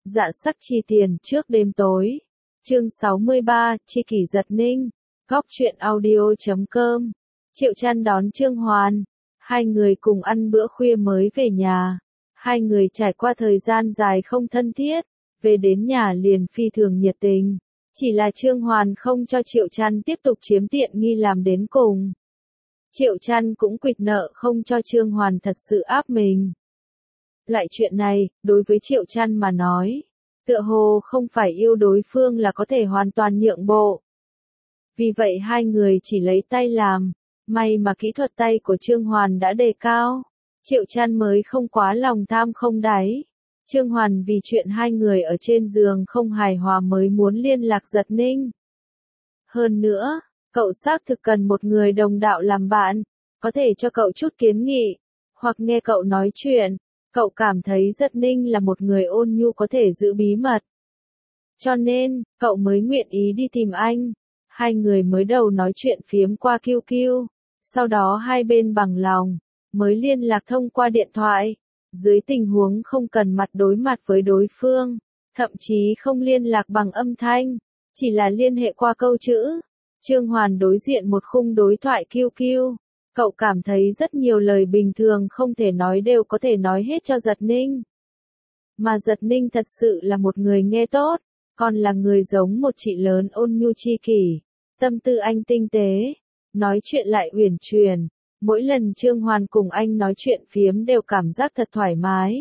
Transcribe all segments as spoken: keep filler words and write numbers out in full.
Dạ sắc chi tiền trước đêm tối. Chương sáu mươi ba, Chi kỷ giật ninh. Góc truyện audio chấm com. Triệu Trăn đón Trương Hoàn. Hai người cùng ăn bữa khuya mới về nhà. Hai người trải qua thời gian dài không thân thiết, về đến nhà liền phi thường nhiệt tình. Chỉ là Trương Hoàn không cho Triệu Trăn tiếp tục chiếm tiện nghi làm đến cùng. Triệu Trăn cũng quỵt nợ không cho Trương Hoàn thật sự áp mình. Loại chuyện này, đối với Triệu Trăn mà nói, tựa hồ không phải yêu đối phương là có thể hoàn toàn nhượng bộ. Vì vậy hai người chỉ lấy tay làm, may mà kỹ thuật tay của Trương Hoàn đã đề cao, Triệu Trăn mới không quá lòng tham không đáy. Trương Hoàn vì chuyện hai người ở trên giường không hài hòa mới muốn liên lạc Giật Ninh. Hơn nữa, cậu xác thực cần một người đồng đạo làm bạn, có thể cho cậu chút kiến nghị, hoặc nghe cậu nói chuyện. Cậu cảm thấy Giật Ninh là một người ôn nhu có thể giữ bí mật. Cho nên, cậu mới nguyện ý đi tìm anh. Hai người mới đầu nói chuyện phiếm qua Q Q. Sau đó hai bên bằng lòng, mới liên lạc thông qua điện thoại. Dưới tình huống không cần mặt đối mặt với đối phương, thậm chí không liên lạc bằng âm thanh, chỉ là liên hệ qua câu chữ. Trương Hoàn đối diện một khung đối thoại Q Q. Cậu cảm thấy rất nhiều lời bình thường không thể nói đều có thể nói hết cho Giật Ninh. Mà Giật Ninh thật sự là một người nghe tốt, còn là người giống một chị lớn ôn nhu chi kỷ. Tâm tư anh tinh tế, nói chuyện lại uyển chuyển. Mỗi lần Trương Hoàn cùng anh nói chuyện phiếm đều cảm giác thật thoải mái.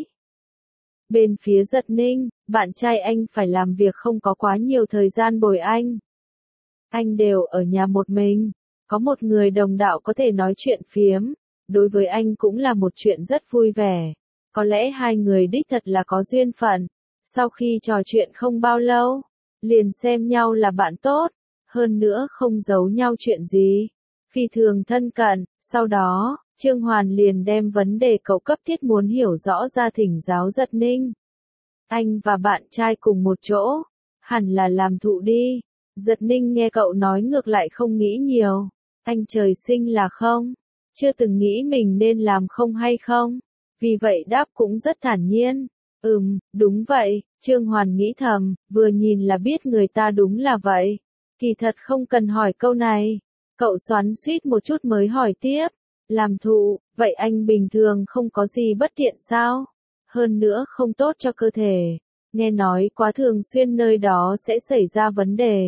Bên phía Giật Ninh, bạn trai anh phải làm việc không có quá nhiều thời gian bồi anh. Anh đều ở nhà một mình. Có một người đồng đạo có thể nói chuyện phiếm, đối với anh cũng là một chuyện rất vui vẻ. Có lẽ hai người đích thật là có duyên phận. Sau khi trò chuyện không bao lâu, liền xem nhau là bạn tốt, hơn nữa không giấu nhau chuyện gì. Phi thường thân cận, sau đó, Trương Hoàn liền đem vấn đề cậu cấp thiết muốn hiểu rõ ra thỉnh giáo Giật Ninh. Anh và bạn trai cùng một chỗ, hẳn là làm thụ đi. Giật Ninh nghe cậu nói ngược lại không nghĩ nhiều. Anh trời sinh là không, chưa từng nghĩ mình nên làm không hay không, vì vậy đáp cũng rất thản nhiên. Ừm, đúng vậy, Trương Hoàn nghĩ thầm, vừa nhìn là biết người ta đúng là vậy. Kỳ thật không cần hỏi câu này, cậu xoắn xuýt một chút mới hỏi tiếp. Làm thụ, vậy anh bình thường không có gì bất tiện sao? Hơn nữa không tốt cho cơ thể, nghe nói quá thường xuyên nơi đó sẽ xảy ra vấn đề.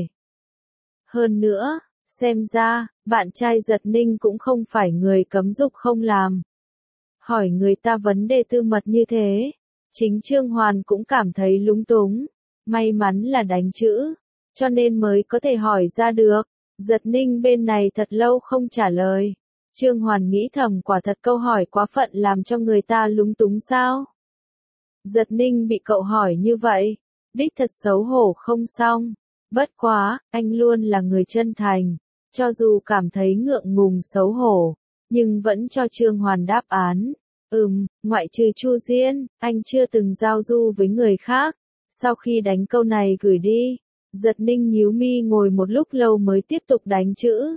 Hơn nữa, xem ra, bạn trai Giật Ninh cũng không phải người cấm dục không làm. Hỏi người ta vấn đề tư mật như thế, chính Trương Hoàn cũng cảm thấy lúng túng. May mắn là đánh chữ, cho nên mới có thể hỏi ra được. Giật Ninh bên này thật lâu không trả lời. Trương Hoàn nghĩ thầm quả thật câu hỏi quá phận làm cho người ta lúng túng sao. Giật Ninh bị cậu hỏi như vậy, đích thật xấu hổ không xong. Bất quá, anh luôn là người chân thành. Cho dù cảm thấy ngượng ngùng xấu hổ, nhưng vẫn cho Trương Hoàn đáp án. Ừm, ngoại trừ Chu Diên, anh chưa từng giao du với người khác. Sau khi đánh câu này gửi đi, Giật Ninh nhíu mi ngồi một lúc lâu mới tiếp tục đánh chữ.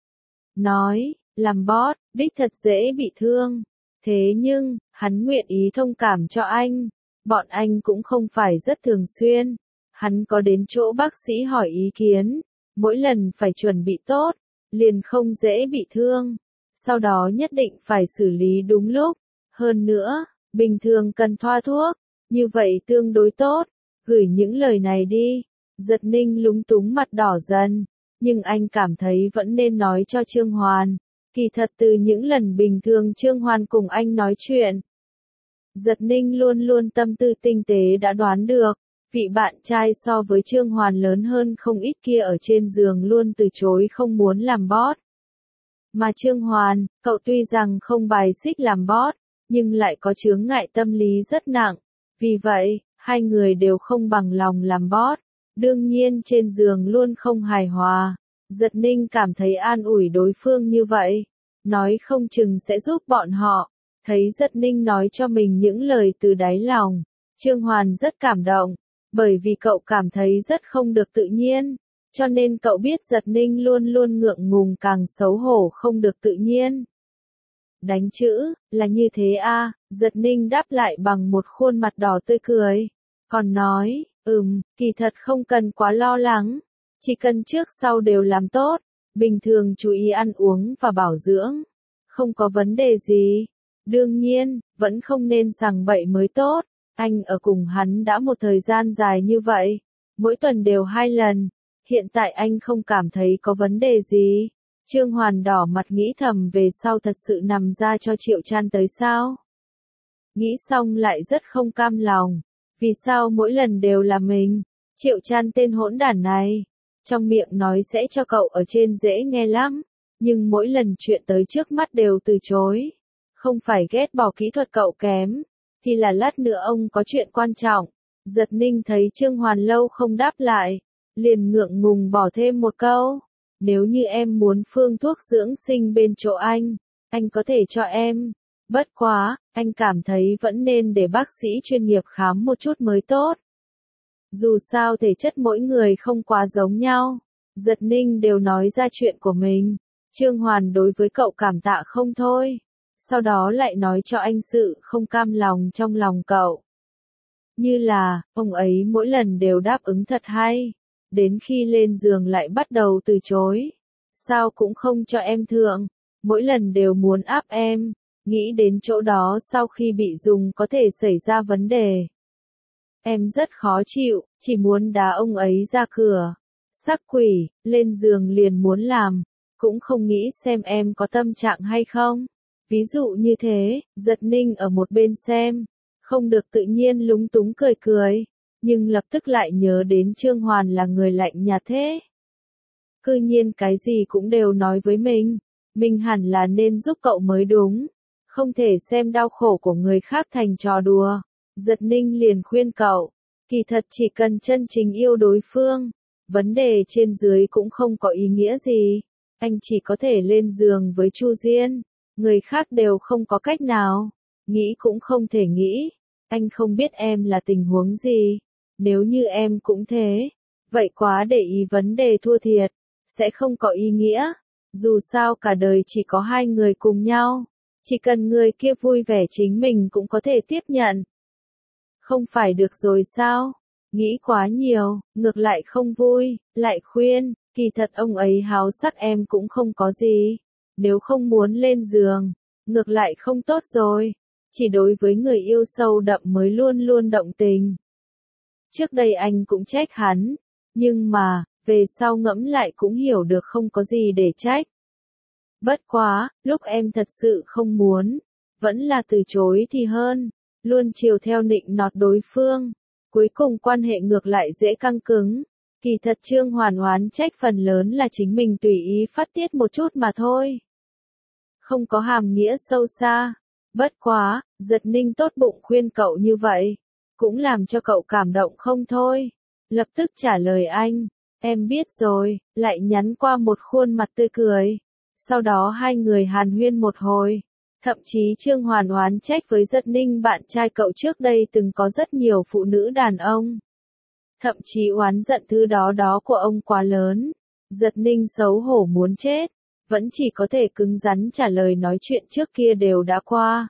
Nói, làm bot, đích thật dễ bị thương. Thế nhưng, hắn nguyện ý thông cảm cho anh. Bọn anh cũng không phải rất thường xuyên. Hắn có đến chỗ bác sĩ hỏi ý kiến. Mỗi lần phải chuẩn bị tốt, liền không dễ bị thương. Sau đó nhất định phải xử lý đúng lúc. Hơn nữa, bình thường cần thoa thuốc, như vậy tương đối tốt. Gửi những lời này đi. Giật Ninh lúng túng mặt đỏ dần, nhưng anh cảm thấy vẫn nên nói cho Trương Hoàn. Kỳ thật từ những lần bình thường Trương Hoàn cùng anh nói chuyện, Giật Ninh luôn luôn tâm tư tinh tế đã đoán được. Vị bạn trai so với Trương Hoàn lớn hơn không ít kia ở trên giường luôn từ chối không muốn làm bot. Mà Trương Hoàn, cậu tuy rằng không bài xích làm bot, nhưng lại có chướng ngại tâm lý rất nặng. Vì vậy, hai người đều không bằng lòng làm bot. Đương nhiên trên giường luôn không hài hòa. Giật Ninh cảm thấy an ủi đối phương như vậy, nói không chừng sẽ giúp bọn họ. Thấy Giật Ninh nói cho mình những lời từ đáy lòng, Trương Hoàn rất cảm động. Bởi vì cậu cảm thấy rất không được tự nhiên, cho nên cậu biết Giật Ninh luôn luôn ngượng ngùng càng xấu hổ không được tự nhiên. Đánh chữ, là như thế a, Giật Ninh đáp lại bằng một khuôn mặt đỏ tươi cười. Còn nói, ừm, kỳ thật không cần quá lo lắng, chỉ cần trước sau đều làm tốt, bình thường chú ý ăn uống và bảo dưỡng, không có vấn đề gì. Đương nhiên, vẫn không nên sằng bậy mới tốt, anh ở cùng hắn đã một thời gian dài như vậy, mỗi tuần đều hai lần, hiện tại anh không cảm thấy có vấn đề gì. Trương Hoàn đỏ mặt nghĩ thầm về sau thật sự nằm ra cho Triệu Trăn tới sao. Nghĩ xong lại rất không cam lòng, vì sao mỗi lần đều là mình, Triệu Trăn tên hỗn đản này, trong miệng nói sẽ cho cậu ở trên dễ nghe lắm, nhưng mỗi lần chuyện tới trước mắt đều từ chối. Không phải ghét bỏ kỹ thuật cậu kém, thì là lát nữa ông có chuyện quan trọng. Giật Ninh thấy Trương Hoàn lâu không đáp lại, liền ngượng ngùng bỏ thêm một câu. Nếu như em muốn phương thuốc dưỡng sinh bên chỗ anh, anh có thể cho em. Bất quá, anh cảm thấy vẫn nên để bác sĩ chuyên nghiệp khám một chút mới tốt. Dù sao thể chất mỗi người không quá giống nhau. Giật Ninh đều nói ra chuyện của mình. Trương Hoàn đối với cậu cảm tạ không thôi. Sau đó lại nói cho anh sự không cam lòng trong lòng cậu. Như là, ông ấy mỗi lần đều đáp ứng thật hay. Đến khi lên giường lại bắt đầu từ chối. Sao cũng không cho em thượng. Mỗi lần đều muốn áp em. Nghĩ đến chỗ đó sau khi bị dùng có thể xảy ra vấn đề. Em rất khó chịu, chỉ muốn đá ông ấy ra cửa. Sắc quỷ, lên giường liền muốn làm. Cũng không nghĩ xem em có tâm trạng hay không. Ví dụ như thế, Giật Ninh ở một bên xem. Không được tự nhiên lúng túng cười cười. Nhưng lập tức lại nhớ đến Trương Hoàn là người lạnh nhạt thế. Cư nhiên cái gì cũng đều nói với mình. Mình hẳn là nên giúp cậu mới đúng. Không thể xem đau khổ của người khác thành trò đùa. Giật Ninh liền khuyên cậu. Kỳ thật chỉ cần chân chính yêu đối phương. Vấn đề trên dưới cũng không có ý nghĩa gì. Anh chỉ có thể lên giường với Chu Diên. Người khác đều không có cách nào. Nghĩ cũng không thể nghĩ. Anh không biết em là tình huống gì. Nếu như em cũng thế. Vậy quá để ý vấn đề thua thiệt. Sẽ không có ý nghĩa. Dù sao cả đời chỉ có hai người cùng nhau. Chỉ cần người kia vui vẻ chính mình cũng có thể tiếp nhận. Không phải được rồi sao? Nghĩ quá nhiều, ngược lại không vui, lại khuyên, kỳ thật ông ấy háo sắc em cũng không có gì. Nếu không muốn lên giường, ngược lại không tốt rồi. Chỉ đối với người yêu sâu đậm mới luôn luôn động tình. Trước đây anh cũng trách hắn, nhưng mà, về sau ngẫm lại cũng hiểu được không có gì để trách. Bất quá, lúc em thật sự không muốn, vẫn là từ chối thì hơn, luôn chiều theo nịnh nọt đối phương. Cuối cùng quan hệ ngược lại dễ căng cứng. Kỳ thật Trương Hoàn oán trách phần lớn là chính mình tùy ý phát tiết một chút mà thôi. Không có hàm nghĩa sâu xa. Bất quá, Giật Ninh tốt bụng khuyên cậu như vậy, cũng làm cho cậu cảm động không thôi. Lập tức trả lời anh, em biết rồi, lại nhắn qua một khuôn mặt tươi cười. Sau đó hai người hàn huyên một hồi. Thậm chí Trương Hoàn oán trách với Giật Ninh bạn trai cậu trước đây từng có rất nhiều phụ nữ đàn ông. Thậm chí oán giận thứ đó đó của ông quá lớn. Giật Ninh xấu hổ muốn chết. Vẫn chỉ có thể cứng rắn trả lời nói chuyện trước kia đều đã qua.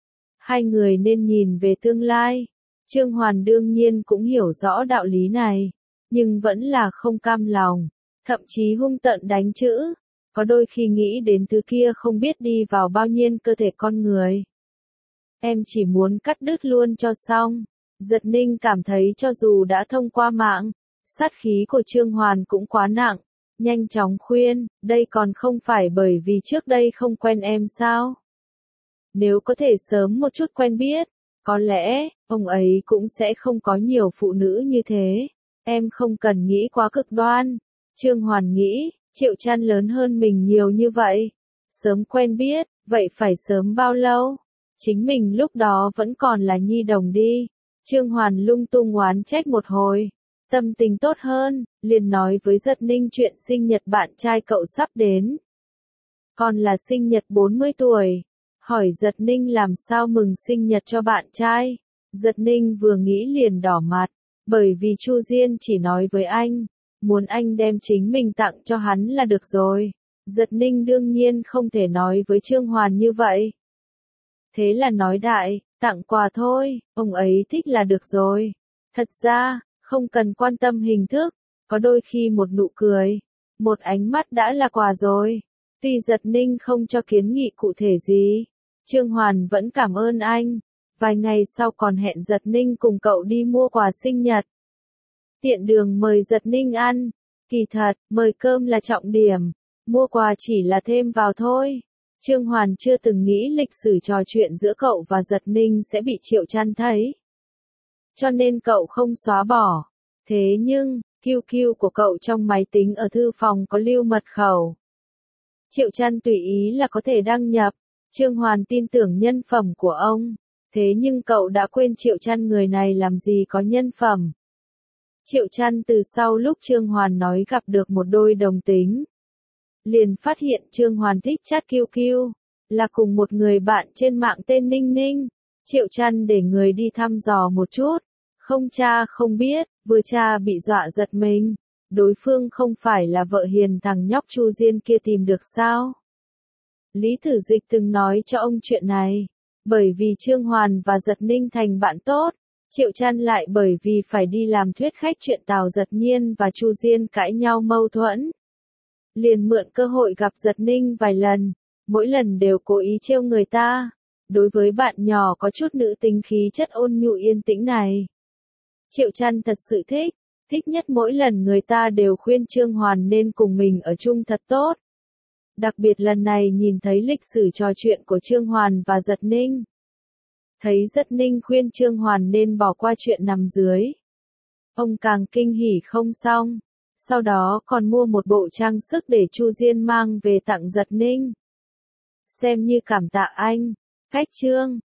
Hai người nên nhìn về tương lai. Trương Hoàn đương nhiên cũng hiểu rõ đạo lý này. Nhưng vẫn là không cam lòng. Thậm chí hung tợn đánh chữ. Có đôi khi nghĩ đến thứ kia không biết đi vào bao nhiêu cơ thể con người. Em chỉ muốn cắt đứt luôn cho xong. Giật Ninh cảm thấy cho dù đã thông qua mạng, sát khí của Trương Hoàn cũng quá nặng. Nhanh chóng khuyên, đây còn không phải bởi vì trước đây không quen em sao? Nếu có thể sớm một chút quen biết, có lẽ, ông ấy cũng sẽ không có nhiều phụ nữ như thế. Em không cần nghĩ quá cực đoan. Trương Hoàn nghĩ, Triệu Trăn lớn hơn mình nhiều như vậy. Sớm quen biết, vậy phải sớm bao lâu? Chính mình lúc đó vẫn còn là nhi đồng đi. Trương Hoàn lung tung oán trách một hồi. Tâm tình tốt hơn, liền nói với Giật Ninh chuyện sinh nhật bạn trai cậu sắp đến. Còn là sinh nhật bốn mươi tuổi. Hỏi Giật Ninh làm sao mừng sinh nhật cho bạn trai. Giật Ninh vừa nghĩ liền đỏ mặt, bởi vì Chu Diên chỉ nói với anh, muốn anh đem chính mình tặng cho hắn là được rồi. Giật Ninh đương nhiên không thể nói với Trương Hoàn như vậy. Thế là nói đại, tặng quà thôi, ông ấy thích là được rồi. Thật ra, không cần quan tâm hình thức, có đôi khi một nụ cười, một ánh mắt đã là quà rồi. Tuy Giật Ninh không cho kiến nghị cụ thể gì, Trương Hoàn vẫn cảm ơn anh. Vài ngày sau còn hẹn Giật Ninh cùng cậu đi mua quà sinh nhật. Tiện đường mời Giật Ninh ăn. Kỳ thật, mời cơm là trọng điểm, mua quà chỉ là thêm vào thôi. Trương Hoàn chưa từng nghĩ lịch sử trò chuyện giữa cậu và Giật Ninh sẽ bị Triệu Trăn thấy. Cho nên cậu không xóa bỏ. Thế nhưng, quy quy của cậu trong máy tính ở thư phòng có lưu mật khẩu. Triệu Trăn tùy ý là có thể đăng nhập. Trương Hoàn tin tưởng nhân phẩm của ông. Thế nhưng cậu đã quên Triệu Trăn người này làm gì có nhân phẩm. Triệu Trăn từ sau lúc Trương Hoàn nói gặp được một đôi đồng tính, liền phát hiện Trương Hoàn thích chat quy quy, là cùng một người bạn trên mạng tên Ninh Ninh. Triệu Trăn để người đi thăm dò một chút, không tra không biết, vừa tra bị dọa giật mình. Đối phương không phải là vợ hiền thằng nhóc Chu Diên kia tìm được sao? Lý Thử Dịch từng nói cho ông chuyện này. Bởi vì Trương Hoàn và Giật Ninh thành bạn tốt, Triệu Trăn lại bởi vì phải đi làm thuyết khách chuyện Tào Giật Nhiên và Chu Diên cãi nhau mâu thuẫn. Liền mượn cơ hội gặp Giật Ninh vài lần, mỗi lần đều cố ý trêu người ta. Đối với bạn nhỏ có chút nữ tính khí chất ôn nhu yên tĩnh này, Triệu Trăn thật sự thích, thích nhất mỗi lần người ta đều khuyên Trương Hoàn nên cùng mình ở chung thật tốt. Đặc biệt lần này nhìn thấy lịch sử trò chuyện của Trương Hoàn và Giật Ninh. Thấy Giật Ninh khuyên Trương Hoàn nên bỏ qua chuyện nằm dưới. Ông càng kinh hỉ không xong. Sau đó còn mua một bộ trang sức để Chu Diên mang về tặng Giật Ninh. Xem như cảm tạ anh. Khách Trương.